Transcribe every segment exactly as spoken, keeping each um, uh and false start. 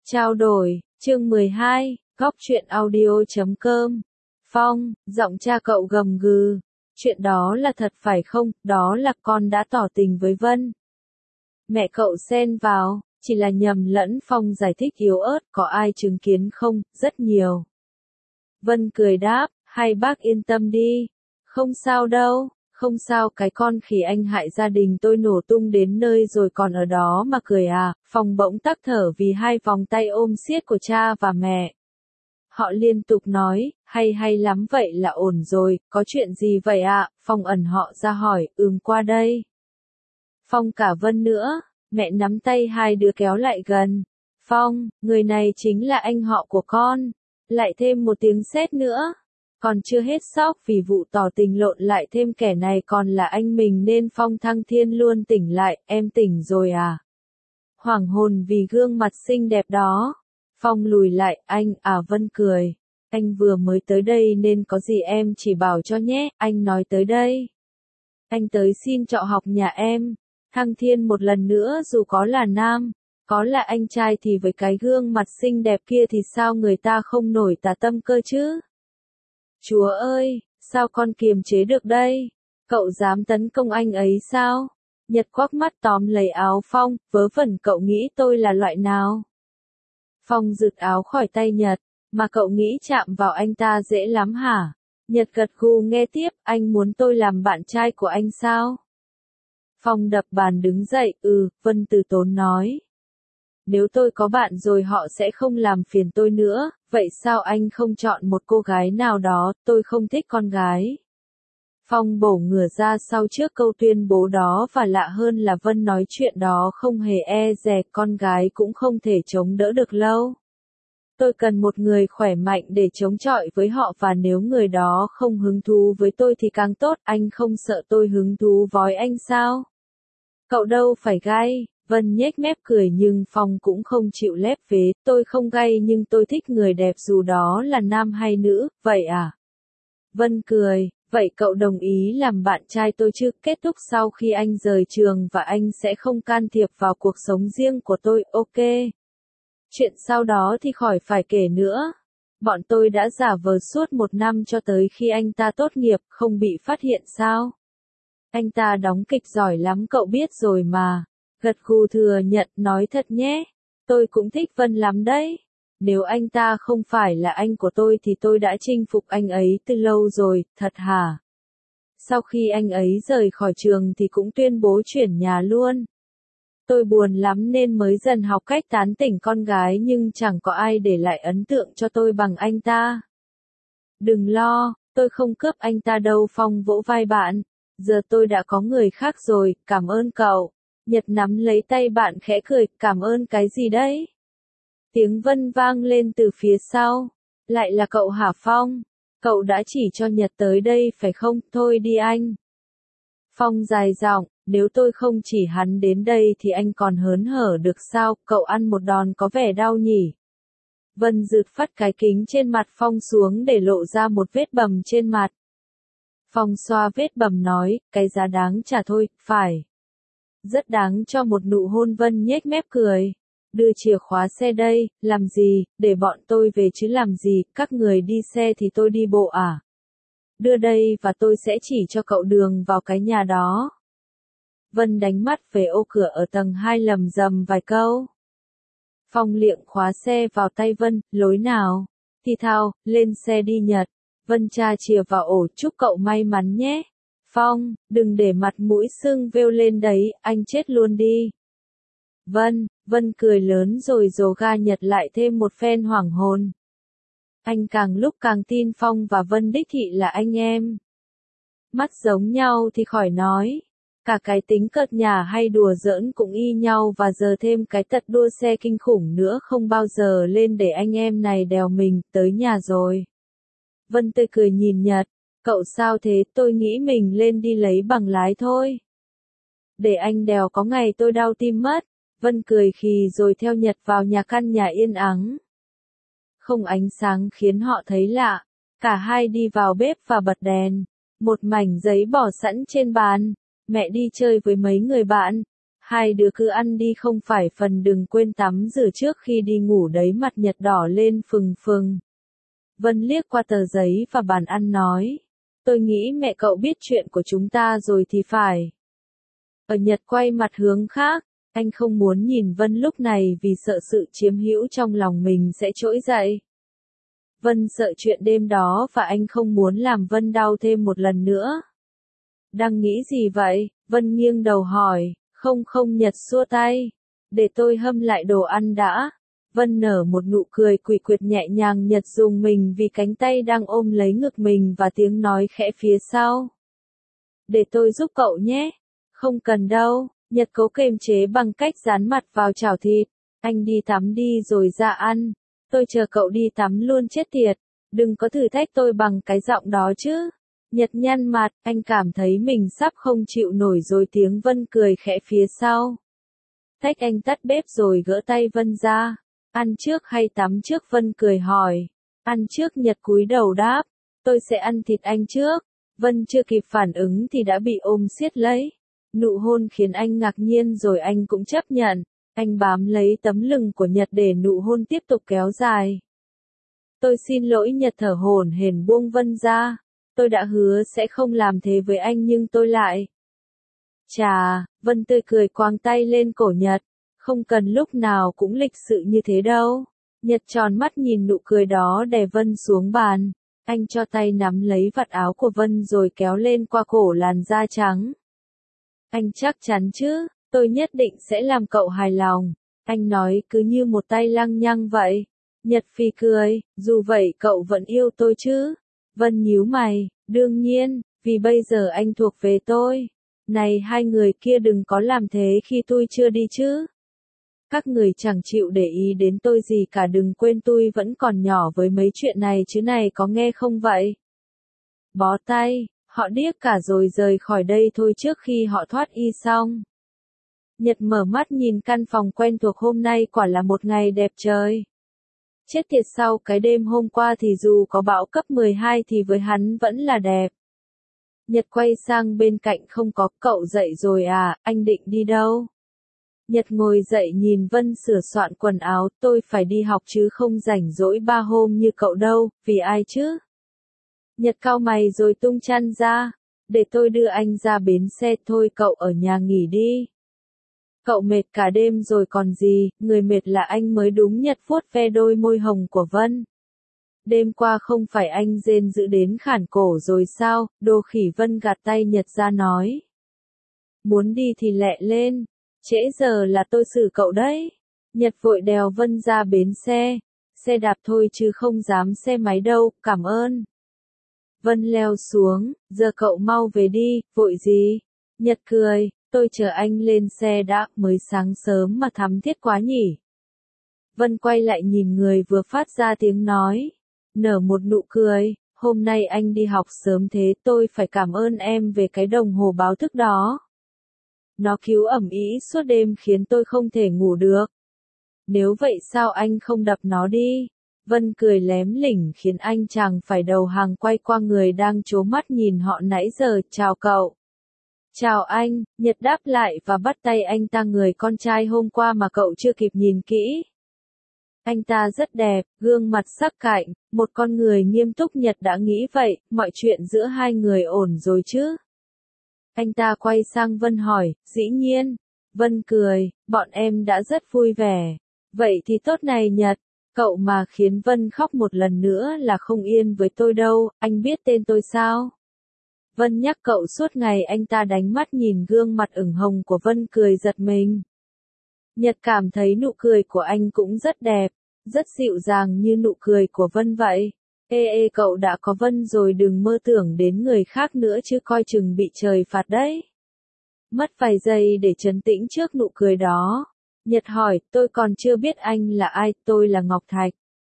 Trao đổi, chương mười hai, góc truyện audio.com. Phong, giọng cha cậu gầm gừ. Chuyện đó là thật phải không, đó là con đã tỏ tình với Vân. Mẹ cậu xen vào, chỉ là nhầm lẫn. Phong giải thích yếu ớt, có ai chứng kiến không, rất nhiều. Vân cười đáp, hai bác yên tâm đi. Không sao đâu, không sao, cái con khỉ anh hại gia đình tôi nổ tung đến nơi rồi còn ở đó mà cười à. Phong bỗng tắc thở vì hai vòng tay ôm siết của cha và mẹ. Họ liên tục nói, hay hay lắm, vậy là ổn rồi, có chuyện gì vậy ạ? Phong ẩn họ ra hỏi, ừm qua đây. Phong cả Vân nữa, mẹ nắm tay hai đứa kéo lại gần. Phong, người này chính là anh họ của con. Lại thêm một tiếng sét nữa. Còn chưa hết sốc vì vụ tỏ tình lộn lại thêm kẻ này còn là anh mình nên Phong Thăng Thiên luôn tỉnh lại, em tỉnh rồi à? Hoảng hồn vì gương mặt xinh đẹp đó. Phong lùi lại, anh, à Vân cười. Anh vừa mới tới đây nên có gì em chỉ bảo cho nhé, anh nói tới đây. Anh tới xin trọ học nhà em. Thăng Thiên một lần nữa dù có là nam, có là anh trai thì với cái gương mặt xinh đẹp kia thì sao người ta không nổi tà tâm cơ chứ? Chúa ơi, sao con kiềm chế được đây? Cậu dám tấn công anh ấy sao? Nhật quắc mắt tóm lấy áo Phong, vớ vẩn, cậu nghĩ tôi là loại nào? Phong giựt áo khỏi tay Nhật, mà cậu nghĩ chạm vào anh ta dễ lắm hả? Nhật gật gù nghe tiếp, anh muốn tôi làm bạn trai của anh sao? Phong đập bàn đứng dậy, ừ, Vân từ tốn nói. Nếu tôi có bạn rồi họ sẽ không làm phiền tôi nữa, vậy sao anh không chọn một cô gái nào đó, tôi không thích con gái. Phong bổ ngửa ra sau trước câu tuyên bố đó và lạ hơn là Vân nói chuyện đó không hề e dè, con gái cũng không thể chống đỡ được lâu. Tôi cần một người khỏe mạnh để chống chọi với họ và nếu người đó không hứng thú với tôi thì càng tốt, anh không sợ tôi hứng thú với anh sao? Cậu đâu phải gay. Vân nhếch mép cười nhưng Phong cũng không chịu lép vế, tôi không gay nhưng tôi thích người đẹp dù đó là nam hay nữ, vậy à? Vân cười, vậy cậu đồng ý làm bạn trai tôi chứ? Kết thúc sau khi anh rời trường và anh sẽ không can thiệp vào cuộc sống riêng của tôi, ok? Chuyện sau đó thì khỏi phải kể nữa. Bọn tôi đã giả vờ suốt một năm cho tới khi anh ta tốt nghiệp, không bị phát hiện sao? Anh ta đóng kịch giỏi lắm cậu biết rồi mà. Gật gù thừa nhận, nói thật nhé. Tôi cũng thích Vân lắm đấy. Nếu anh ta không phải là anh của tôi thì tôi đã chinh phục anh ấy từ lâu rồi, thật hả? Sau khi anh ấy rời khỏi trường thì cũng tuyên bố chuyển nhà luôn. Tôi buồn lắm nên mới dần học cách tán tỉnh con gái nhưng chẳng có ai để lại ấn tượng cho tôi bằng anh ta. Đừng lo, tôi không cướp anh ta đâu. Phong vỗ vai bạn. Giờ tôi đã có người khác rồi, cảm ơn cậu. Nhật nắm lấy tay bạn khẽ cười, cảm ơn cái gì đấy? Tiếng Vân vang lên từ phía sau. Lại là cậu hả Phong? Cậu đã chỉ cho Nhật tới đây phải không? Thôi đi anh. Phong dài giọng, nếu tôi không chỉ hắn đến đây thì anh còn hớn hở được sao? Cậu ăn một đòn có vẻ đau nhỉ? Vân rụt phắt cái kính trên mặt Phong xuống để lộ ra một vết bầm trên mặt. Phong xoa vết bầm nói, cái giá đáng trả thôi, phải. Rất đáng cho một nụ hôn. Vân nhếch mép cười. Đưa chìa khóa xe đây, làm gì, để bọn tôi về chứ làm gì, các người đi xe thì tôi đi bộ à? Đưa đây và tôi sẽ chỉ cho cậu đường vào cái nhà đó. Vân đánh mắt về ô cửa ở tầng hai lầm rầm vài câu. Phong liệng khóa xe vào tay Vân, lối nào? Thì thào, lên xe đi Nhật. Vân tra chìa vào ổ, chúc cậu may mắn nhé. Phong, đừng để mặt mũi sưng vêu lên đấy, anh chết luôn đi. Vân, Vân cười lớn rồi dồ ga. Nhật lại thêm một phen hoảng hồn. Anh càng lúc càng tin Phong và Vân đích thị là anh em. Mắt giống nhau thì khỏi nói. Cả cái tính cợt nhả hay đùa giỡn cũng y nhau và giờ thêm cái tật đua xe kinh khủng nữa, không bao giờ lên để anh em này đèo mình. Tới nhà rồi. Vân tươi cười nhìn Nhật. Cậu sao thế? Tôi nghĩ mình lên đi lấy bằng lái thôi. Để anh đèo có ngày tôi đau tim mất. Vân cười khì rồi theo Nhật vào nhà căn nhà yên ắng. Không ánh sáng khiến họ thấy lạ. Cả hai đi vào bếp và bật đèn. Một mảnh giấy bỏ sẵn trên bàn. Mẹ đi chơi với mấy người bạn. Hai đứa cứ ăn đi không phải phần đừng quên tắm rửa trước khi đi ngủ đấy. Mặt Nhật đỏ lên phừng phừng. Vân liếc qua tờ giấy và bàn ăn nói. Tôi nghĩ mẹ cậu biết chuyện của chúng ta rồi thì phải. Ở Nhật quay mặt hướng khác. Anh không muốn nhìn Vân lúc này vì sợ sự chiếm hữu trong lòng mình sẽ trỗi dậy. Vân sợ chuyện đêm đó và anh không muốn làm Vân đau thêm một lần nữa. Đang nghĩ gì vậy? Vân nghiêng đầu hỏi. Không không Nhật xua tay. Để tôi hâm lại đồ ăn đã. Vân nở một nụ cười quỷ quyệt nhẹ nhàng. Nhật dùng mình vì cánh tay đang ôm lấy ngực mình và tiếng nói khẽ phía sau. Để tôi giúp cậu nhé. Không cần đâu. Nhật cố kềm chế bằng cách dán mặt vào chảo thịt. Anh đi tắm đi rồi ra ăn. Tôi chờ cậu đi tắm luôn chết tiệt. Đừng có thử thách tôi bằng cái giọng đó chứ. Nhật nhăn mặt, anh cảm thấy mình sắp không chịu nổi rồi. Tiếng Vân cười khẽ phía sau. Thách anh tắt bếp rồi gỡ tay Vân ra. Ăn trước hay tắm trước? Vân cười hỏi. Ăn trước. Nhật cúi đầu đáp. Tôi sẽ ăn thịt anh trước. Vân chưa kịp phản ứng thì đã bị ôm siết lấy. Nụ hôn khiến anh ngạc nhiên rồi anh cũng chấp nhận. Anh bám lấy tấm lưng của Nhật để nụ hôn tiếp tục kéo dài. Tôi xin lỗi. Nhật thở hổn hển buông Vân ra. Tôi đã hứa sẽ không làm thế với anh nhưng tôi lại. Chà, Vân tươi cười quàng tay lên cổ Nhật. Không cần lúc nào cũng lịch sự như thế đâu. Nhật tròn mắt nhìn nụ cười đó đè Vân xuống bàn. Anh cho tay nắm lấy vạt áo của Vân rồi kéo lên qua cổ làn da trắng. Anh chắc chắn chứ, tôi nhất định sẽ làm cậu hài lòng. Anh nói cứ như một tay lăng nhăng vậy. Nhật phì cười, dù vậy cậu vẫn yêu tôi chứ? Vân nhíu mày, đương nhiên, vì bây giờ anh thuộc về tôi. Này hai người kia đừng có làm thế khi tôi chưa đi chứ. Các người chẳng chịu để ý đến tôi gì cả, đừng quên tôi vẫn còn nhỏ với mấy chuyện này chứ này có nghe không vậy? Bó tay, họ điếc cả rồi, rời khỏi đây thôi trước khi họ thoát y xong. Nhật mở mắt nhìn căn phòng quen thuộc. Hôm nay quả là một ngày đẹp trời. Chết tiệt, sau cái đêm hôm qua thì dù có bão cấp mười hai thì với hắn vẫn là đẹp. Nhật quay sang bên cạnh. Không có. Cậu dậy rồi à, anh định đi đâu? Nhật ngồi dậy nhìn Vân sửa soạn quần áo. Tôi phải đi học chứ không rảnh rỗi ba hôm như cậu đâu. Vì ai chứ? Nhật cau mày rồi tung chăn ra. Để tôi đưa anh ra bến xe. Thôi cậu ở nhà nghỉ đi. Cậu mệt cả đêm rồi còn gì, người mệt là anh mới đúng. Nhật vuốt ve đôi môi hồng của Vân. Đêm qua không phải anh rên dữ đến khản cổ rồi sao? Đồ khỉ. Vân gạt tay Nhật ra nói. Muốn đi thì lẹ lên. Trễ giờ là tôi xử cậu đấy. Nhật vội đèo Vân ra bến xe. Xe đạp thôi chứ không dám xe máy đâu, cảm ơn. Vân leo xuống, giờ cậu mau về đi, vội gì? Nhật cười, tôi chờ anh lên xe đã, mới sáng sớm mà thắm thiết quá nhỉ. Vân quay lại nhìn người vừa phát ra tiếng nói. Nở một nụ cười, hôm nay anh đi học sớm thế, tôi phải cảm ơn em về cái đồng hồ báo thức đó. Nó cứu ầm ĩ suốt đêm khiến tôi không thể ngủ được. Nếu vậy sao anh không đập nó đi? Vân cười lém lỉnh khiến anh chàng phải đầu hàng quay qua người đang trố mắt nhìn họ nãy giờ. Chào cậu. Chào anh, Nhật đáp lại và bắt tay anh ta. Người con trai hôm qua mà cậu chưa kịp nhìn kỹ. Anh ta rất đẹp, gương mặt sắc cạnh, một con người nghiêm túc. Nhật đã nghĩ vậy, mọi chuyện giữa hai người ổn rồi chứ? Anh ta quay sang Vân hỏi, dĩ nhiên. Vân cười, bọn em đã rất vui vẻ. Vậy thì tốt này Nhật, cậu mà khiến Vân khóc một lần nữa là không yên với tôi đâu. Anh biết tên tôi sao? Vân nhắc cậu suốt ngày. Anh ta đánh mắt nhìn gương mặt ửng hồng của Vân cười giật mình. Nhật cảm thấy nụ cười của anh cũng rất đẹp, rất dịu dàng như nụ cười của Vân vậy. Ê ê cậu đã có Vân rồi đừng mơ tưởng đến người khác nữa chứ coi chừng bị trời phạt đấy. Mất vài giây để trấn tĩnh trước nụ cười đó. Nhật hỏi, tôi còn chưa biết anh là ai, tôi là Ngọc Thạch.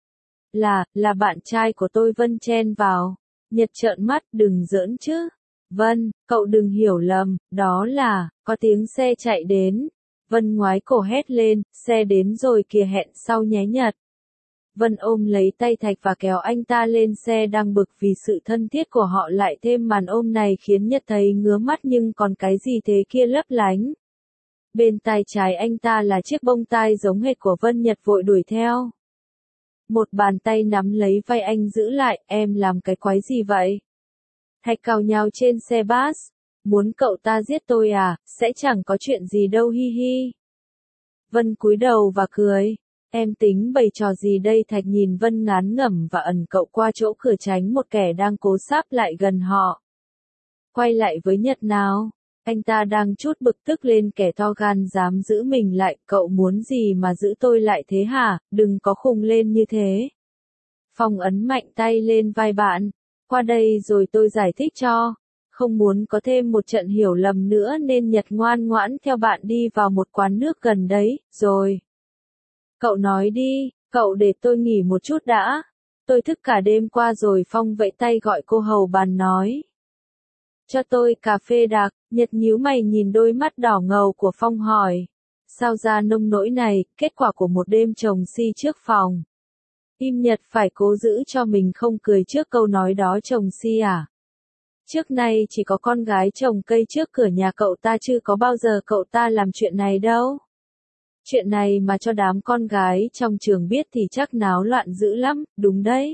Là, là bạn trai của tôi. Vân chen vào. Nhật trợn mắt, đừng giỡn chứ. Vân, cậu đừng hiểu lầm, đó là, có tiếng xe chạy đến. Vân ngoái cổ hét lên, xe đến rồi kìa, hẹn sau nhé Nhật. Vân ôm lấy tay Thạch và kéo anh ta lên xe. Đang bực vì sự thân thiết của họ, lại thêm màn ôm này khiến Nhật thấy ngứa mắt. Nhưng còn cái gì thế kia lấp lánh? Bên tai trái anh ta là chiếc bông tai giống hệt của Vân Nhật vội đuổi theo. Một bàn tay nắm lấy vai anh giữ lại, em làm cái quái gì vậy? Thạch cào nhào trên xe bus. Muốn cậu ta giết tôi à, sẽ chẳng có chuyện gì đâu hi hi. Vân cúi đầu và cười. Em tính bày trò gì đây? Thạch nhìn Vân ngán ngẩm và ẩn cậu qua chỗ cửa tránh một kẻ đang cố sáp lại gần họ. Quay lại với Nhật nào. Anh ta đang chút bực tức lên kẻ to gan dám giữ mình lại. Cậu muốn gì mà giữ tôi lại thế hả? Đừng có khùng lên như thế. Phong ấn mạnh tay lên vai bạn. Qua đây rồi tôi giải thích cho. Không muốn có thêm một trận hiểu lầm nữa nên Nhật ngoan ngoãn theo bạn đi vào một quán nước gần đấy, rồi. Cậu nói đi, cậu để tôi nghỉ một chút đã. Tôi thức cả đêm qua rồi. Phong vẫy tay gọi cô hầu bàn nói. Cho tôi cà phê đặc. Nhật nhíu mày nhìn đôi mắt đỏ ngầu của Phong hỏi. Sao ra nông nỗi này, kết quả của một đêm chồng si trước phòng. Im Nhật phải cố giữ cho mình không cười trước câu nói đó. Chồng si à? Trước nay chỉ có con gái trồng cây trước cửa nhà cậu ta chứ có bao giờ cậu ta làm chuyện này đâu. Chuyện này mà cho đám con gái trong trường biết thì chắc náo loạn dữ lắm, đúng đấy.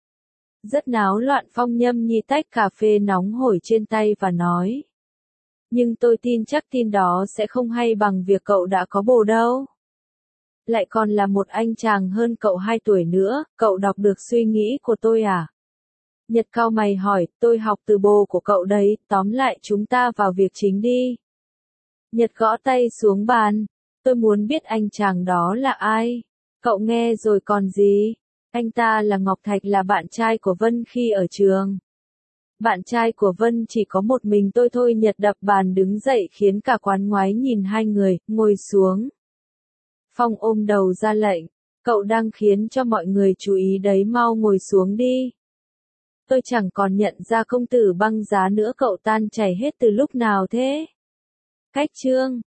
Rất náo loạn. Phong nhâm nhi tách cà phê nóng hổi trên tay và nói. Nhưng tôi tin chắc tin đó sẽ không hay bằng việc cậu đã có bồ đâu. Lại còn là một anh chàng hơn cậu hai tuổi nữa, cậu đọc được suy nghĩ của tôi à? Nhật cau mày hỏi, tôi học từ bồ của cậu đấy, tóm lại chúng ta vào việc chính đi. Nhật gõ tay xuống bàn, tôi muốn biết anh chàng đó là ai. Cậu nghe rồi còn gì? Anh ta là Ngọc Thạch, là bạn trai của Vân khi ở trường. Bạn trai của Vân chỉ có một mình tôi thôi. Nhật đập bàn đứng dậy khiến cả quán ngoái nhìn hai người, ngồi xuống. Phong ôm đầu ra lệnh, cậu đang khiến cho mọi người chú ý đấy, mau ngồi xuống đi. Tôi chẳng còn nhận ra công tử băng giá nữa. Cậu tan chảy hết từ lúc nào thế? Cách chương